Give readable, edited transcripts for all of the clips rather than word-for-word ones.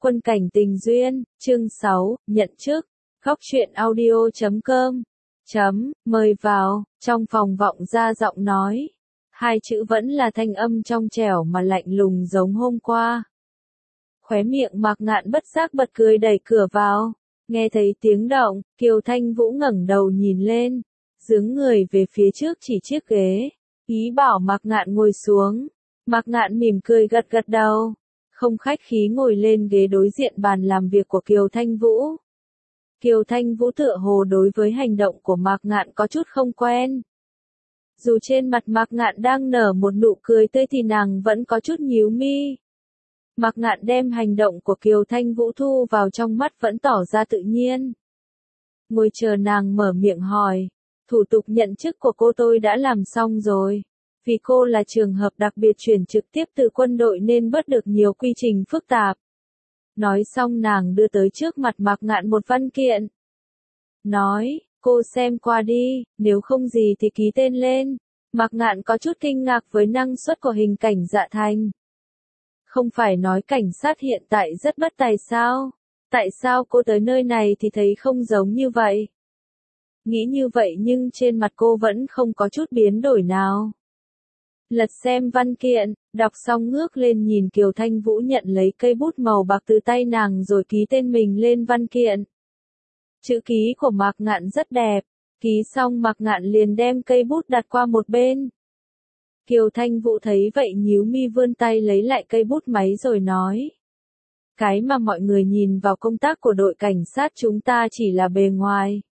Quân cảnh tình duyên, chương 6, nhận chức. Góc truyện audio.com. Mời vào, trong phòng vọng ra giọng nói. Hai chữ vẫn là thanh âm trong trẻo mà lạnh lùng giống hôm qua. Khóe miệng Mạc Ngạn bất giác bật cười đẩy cửa vào. Nghe thấy tiếng động, Kiều Thanh Vũ ngẩng đầu nhìn lên, dướn người về phía trước chỉ chiếc ghế, ý bảo Mạc Ngạn ngồi xuống. Mạc Ngạn mỉm cười gật gật đầu, không khách khí ngồi lên ghế đối diện bàn làm việc của Kiều Thanh Vũ. Kiều Thanh Vũ tựa hồ đối với hành động của Mạc Ngạn có chút không quen. Dù trên mặt Mạc Ngạn đang nở một nụ cười tươi thì nàng vẫn có chút nhíu mi. Mạc Ngạn đem hành động của Kiều Thanh Vũ thu vào trong mắt vẫn tỏ ra tự nhiên. Ngồi chờ nàng mở miệng hỏi, thủ tục nhận chức của cô tôi đã làm xong rồi. Vì cô là trường hợp đặc biệt chuyển trực tiếp từ quân đội nên bớt được nhiều quy trình phức tạp. Nói xong nàng đưa tới trước mặt Mạc Ngạn một văn kiện. Nói, cô xem qua đi, nếu không gì thì ký tên lên. Mạc Ngạn có chút kinh ngạc với năng suất của hình cảnh Dạ Thành. Không phải nói cảnh sát hiện tại rất bất tài sao? Tại sao cô tới nơi này thì thấy không giống như vậy? Nghĩ như vậy nhưng trên mặt cô vẫn không có chút biến đổi nào. Lật xem văn kiện, đọc xong ngước lên nhìn Kiều Thanh Vũ nhận lấy cây bút màu bạc từ tay nàng rồi ký tên mình lên văn kiện. Chữ ký của Mạc Ngạn rất đẹp, ký xong Mạc Ngạn liền đem cây bút đặt qua một bên. Kiều Thanh Vũ thấy vậy nhíu mi vươn tay lấy lại cây bút máy rồi nói. Cái mà mọi người nhìn vào công tác của đội cảnh sát chúng ta chỉ là bề ngoài.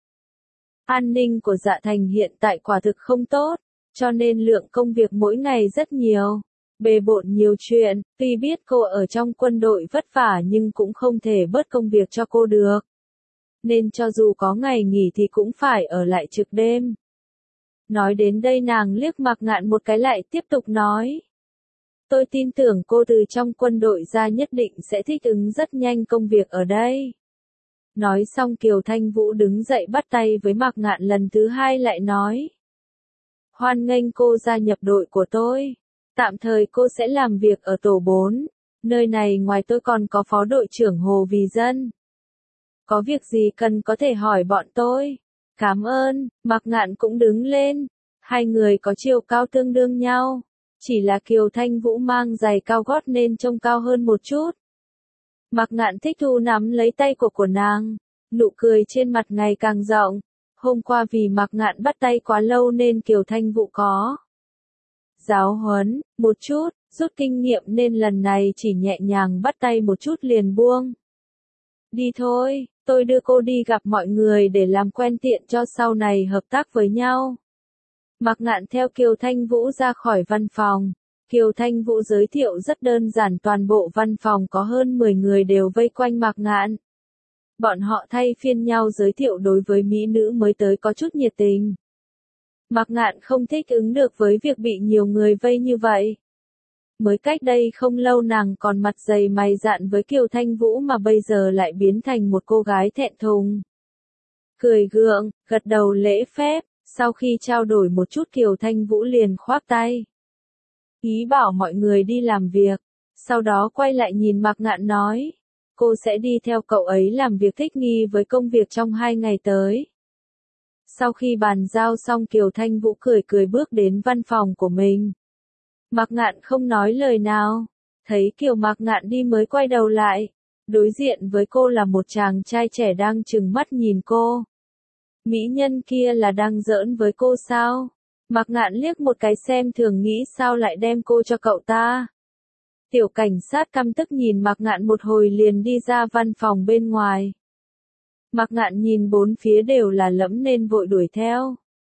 An ninh của Dạ Thành hiện tại quả thực không tốt, cho nên lượng công việc mỗi ngày rất nhiều. Bề bộn nhiều chuyện, tuy biết cô ở trong quân đội vất vả nhưng cũng không thể bớt công việc cho cô được. Nên cho dù có ngày nghỉ thì cũng phải ở lại trực đêm. Nói đến đây nàng liếc Mạc Ngạn một cái lại tiếp tục nói. Tôi tin tưởng cô từ trong quân đội ra nhất định sẽ thích ứng rất nhanh công việc ở đây. Nói xong Kiều Thanh Vũ đứng dậy bắt tay với Mạc Ngạn lần thứ hai lại nói. Hoan nghênh cô gia nhập đội của tôi. Tạm thời cô sẽ làm việc ở tổ 4. Nơi này ngoài tôi còn có phó đội trưởng Hồ Vì Dân. Có việc gì cần có thể hỏi bọn tôi. Cảm ơn, Mạc Ngạn cũng đứng lên. Hai người có chiều cao tương đương nhau. Chỉ là Kiều Thanh Vũ mang giày cao gót nên trông cao hơn một chút. Mạc Ngạn thích thú nắm lấy tay của nàng. Nụ cười trên mặt ngày càng rộng. Hôm qua vì Mạc Ngạn bắt tay quá lâu nên Kiều Thanh Vũ có giáo huấn một chút, rút kinh nghiệm nên lần này chỉ nhẹ nhàng bắt tay một chút liền buông. Đi thôi, tôi đưa cô đi gặp mọi người để làm quen tiện cho sau này hợp tác với nhau. Mạc Ngạn theo Kiều Thanh Vũ ra khỏi văn phòng. Kiều Thanh Vũ giới thiệu rất đơn giản, toàn bộ văn phòng có hơn 10 người đều vây quanh Mạc Ngạn. Bọn họ thay phiên nhau giới thiệu đối với mỹ nữ mới tới có chút nhiệt tình. Mạc Ngạn không thích ứng được với việc bị nhiều người vây như vậy. Mới cách đây không lâu nàng còn mặt dày mày dạn với Kiều Thanh Vũ mà bây giờ lại biến thành một cô gái thẹn thùng. Cười gượng, gật đầu lễ phép, sau khi trao đổi một chút Kiều Thanh Vũ liền khoác tay. Ý bảo mọi người đi làm việc, sau đó quay lại nhìn Mạc Ngạn nói. Cô sẽ đi theo cậu ấy làm việc thích nghi với công việc trong 2 ngày tới. Sau khi bàn giao xong Kiều Thanh Vũ cười cười bước đến văn phòng của mình. Mạc Ngạn không nói lời nào. Thấy Kiều Mạc Ngạn đi mới quay đầu lại. Đối diện với cô là một chàng trai trẻ đang trừng mắt nhìn cô. Mỹ nhân kia là đang giỡn với cô sao? Mạc Ngạn liếc một cái xem thường nghĩ sao lại đem cô cho cậu ta. Tiểu cảnh sát căm tức nhìn Mạc Ngạn một hồi liền đi ra văn phòng bên ngoài. Mạc Ngạn nhìn bốn phía đều là lẫm nên vội đuổi theo.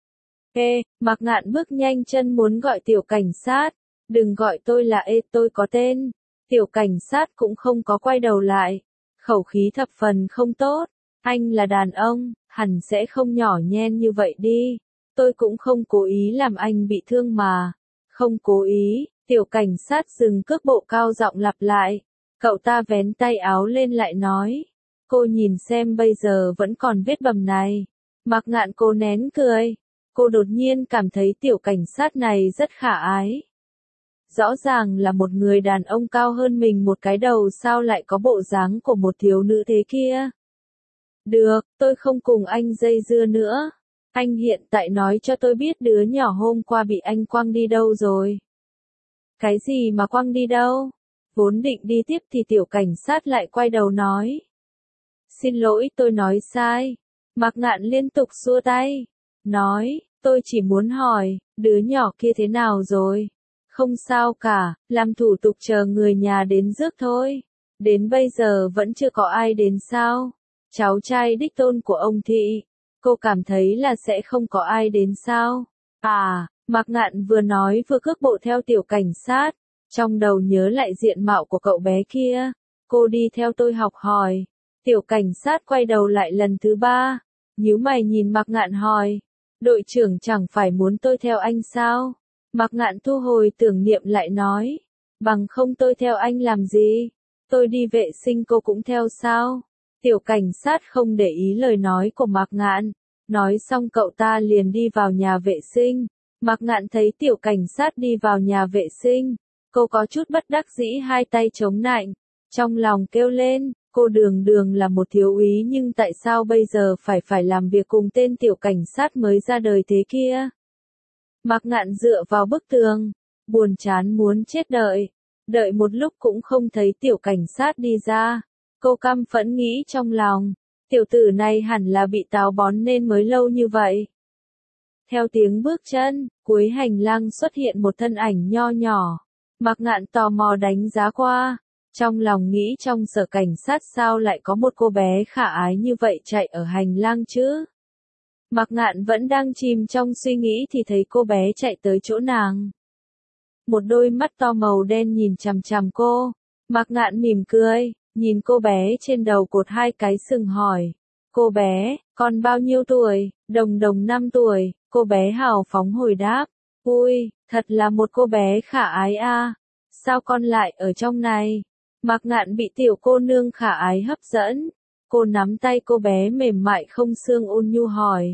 Mạc Ngạn bước nhanh chân muốn gọi tiểu cảnh sát. Đừng gọi tôi là tôi có tên. Tiểu cảnh sát cũng không có quay đầu lại. Khẩu khí thập phần không tốt. Anh là đàn ông, hẳn sẽ không nhỏ nhen như vậy đi. Tôi cũng không cố ý làm anh bị thương mà. Không cố ý. Tiểu cảnh sát dừng cước bộ cao giọng lặp lại. Cậu ta vén tay áo lên lại nói. Cô nhìn xem bây giờ vẫn còn vết bầm này. Mạc Ngạn cô nén cười. Cô đột nhiên cảm thấy tiểu cảnh sát này rất khả ái. Rõ ràng là một người đàn ông cao hơn mình một cái đầu sao lại có bộ dáng của một thiếu nữ thế kia. Được, tôi không cùng anh dây dưa nữa. Anh hiện tại nói cho tôi biết đứa nhỏ hôm qua bị anh quăng đi đâu rồi. Cái gì mà quăng đi đâu? Vốn định đi tiếp thì tiểu cảnh sát lại quay đầu nói. Xin lỗi tôi nói sai. Mạc Ngạn liên tục xua tay. Nói, tôi chỉ muốn hỏi, đứa nhỏ kia thế nào rồi? Không sao cả, làm thủ tục chờ người nhà đến rước thôi. Đến bây giờ vẫn chưa có ai đến sao? Cháu trai đích tôn của ông Thị. Cô cảm thấy là sẽ không có ai đến sao? À, Mạc Ngạn vừa nói vừa cước bộ theo tiểu cảnh sát. Trong đầu nhớ lại diện mạo của cậu bé kia. Cô đi theo tôi học hỏi. Tiểu cảnh sát quay đầu lại lần thứ 3. Nhíu mày nhìn Mạc Ngạn hỏi. Đội trưởng chẳng phải muốn tôi theo anh sao? Mạc Ngạn thu hồi tưởng niệm lại nói. Bằng không tôi theo anh làm gì? Tôi đi vệ sinh cô cũng theo sao? Tiểu cảnh sát không để ý lời nói của Mạc Ngạn. Nói xong cậu ta liền đi vào nhà vệ sinh. Mạc Ngạn thấy tiểu cảnh sát đi vào nhà vệ sinh. Cô có chút bất đắc dĩ hai tay chống nạnh. Trong lòng kêu lên, cô đường đường là một thiếu úy nhưng tại sao bây giờ phải làm việc cùng tên tiểu cảnh sát mới ra đời thế kia? Mạc Ngạn dựa vào bức tường, buồn chán muốn chết đợi. Đợi một lúc cũng không thấy tiểu cảnh sát đi ra. Cô căm phẫn nghĩ trong lòng, tiểu tử này hẳn là bị táo bón nên mới lâu như vậy. Theo tiếng bước chân, cuối hành lang xuất hiện một thân ảnh nho nhỏ. Mạc Ngạn tò mò đánh giá qua. Trong lòng nghĩ trong sở cảnh sát sao lại có một cô bé khả ái như vậy chạy ở hành lang chứ? Mạc Ngạn vẫn đang chìm trong suy nghĩ thì thấy cô bé chạy tới chỗ nàng. Một đôi mắt to màu đen nhìn chằm chằm cô. Mạc Ngạn mỉm cười, nhìn cô bé trên đầu cột 2 cái sừng hỏi. Cô bé, con bao nhiêu tuổi? Đồng đồng 5 tuổi, cô bé hào phóng hồi đáp. Ui, thật là một cô bé khả ái a. Sao con lại ở trong này? Mạc Ngạn bị tiểu cô nương khả ái hấp dẫn. Cô nắm tay cô bé mềm mại không xương ôn nhu hỏi.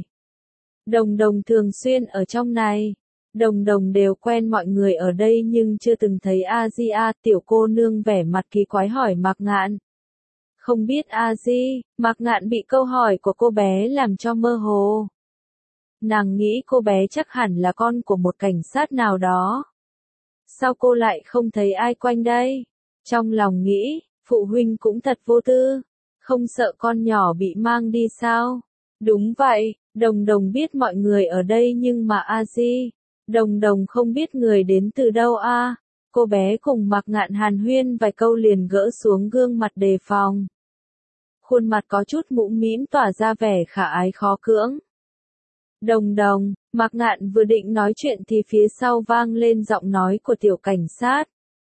Đồng đồng thường xuyên ở trong này. Đồng đồng đều quen mọi người ở đây nhưng chưa từng thấy A-di-a. Tiểu cô nương vẻ mặt kỳ quái hỏi Mạc Ngạn. Không biết A-di, Mạc Ngạn bị câu hỏi của cô bé làm cho mơ hồ. Nàng nghĩ cô bé chắc hẳn là con của một cảnh sát nào đó. Sao cô lại không thấy ai quanh đây? Trong lòng nghĩ, phụ huynh cũng thật vô tư. Không sợ con nhỏ bị mang đi sao? Đúng vậy, đồng đồng biết mọi người ở đây nhưng mà A-di, đồng đồng không biết người đến từ đâu a. Cô bé cùng Mạc Ngạn hàn huyên vài câu liền gỡ xuống gương mặt đề phòng. Khuôn mặt có chút mũm mĩm tỏa ra vẻ khả ái khó cưỡng. Đồng đồng, Mạc Ngạn vừa định nói chuyện thì phía sau vang lên giọng nói của tiểu cảnh sát.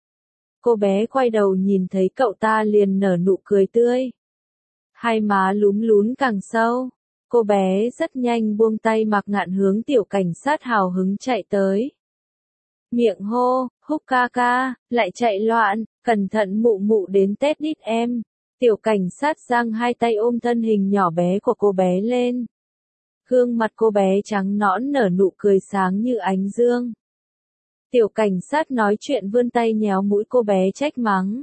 Cô bé quay đầu nhìn thấy cậu ta liền nở nụ cười tươi. Hai má lúm lún càng sâu. Cô bé rất nhanh buông tay Mạc Ngạn hướng tiểu cảnh sát hào hứng chạy tới. Miệng hô, húc ca ca, lại chạy loạn, cẩn thận mụ mụ đến tét đít em. Tiểu cảnh sát giang hai tay ôm thân hình nhỏ bé của cô bé lên. Gương mặt cô bé trắng nõn nở nụ cười sáng như ánh dương. Tiểu cảnh sát nói chuyện vươn tay nhéo mũi cô bé trách mắng.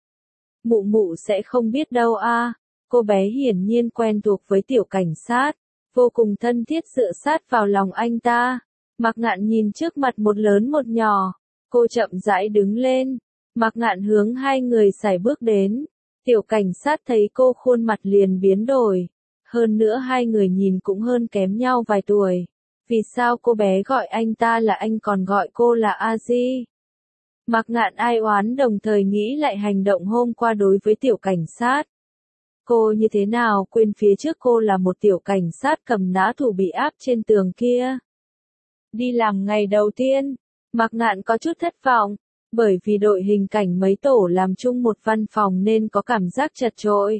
Mụ mụ sẽ không biết đâu a. Cô bé hiển nhiên quen thuộc với tiểu cảnh sát, vô cùng thân thiết dựa sát vào lòng anh ta. Mạc Ngạn nhìn trước mặt một lớn một nhỏ, cô chậm rãi đứng lên. Mạc Ngạn hướng hai người sải bước đến. Tiểu cảnh sát thấy cô khuôn mặt liền biến đổi. Hơn nữa hai người nhìn cũng hơn kém nhau vài tuổi. Vì sao cô bé gọi anh ta là anh còn gọi cô là A-di? Mạc Ngạn ai oán đồng thời nghĩ lại hành động hôm qua đối với tiểu cảnh sát. Cô như thế nào quên phía trước cô là một tiểu cảnh sát cầm nã thủ bị áp trên tường kia. Đi làm ngày đầu tiên, Mạc Ngạn có chút thất vọng, bởi vì đội hình cảnh mấy tổ làm chung một văn phòng nên có cảm giác chật chội.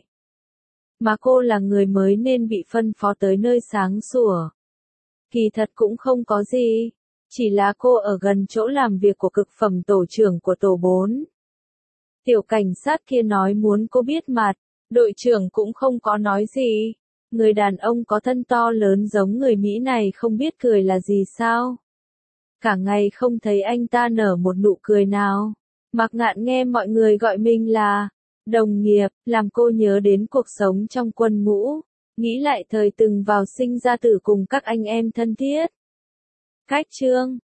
Mà cô là người mới nên bị phân phó tới nơi sáng sủa. Kỳ thật cũng không có gì, chỉ là cô ở gần chỗ làm việc của cực phẩm tổ trưởng của tổ 4. Tiểu cảnh sát kia nói muốn cô biết mặt, đội trưởng cũng không có nói gì. Người đàn ông có thân to lớn giống người Mỹ này không biết cười là gì sao? Cả ngày không thấy anh ta nở một nụ cười nào. Mạc Ngạn nghe mọi người gọi mình là đồng nghiệp, làm cô nhớ đến cuộc sống trong quân ngũ, nghĩ lại thời từng vào sinh ra tử cùng các anh em thân thiết. Cách chương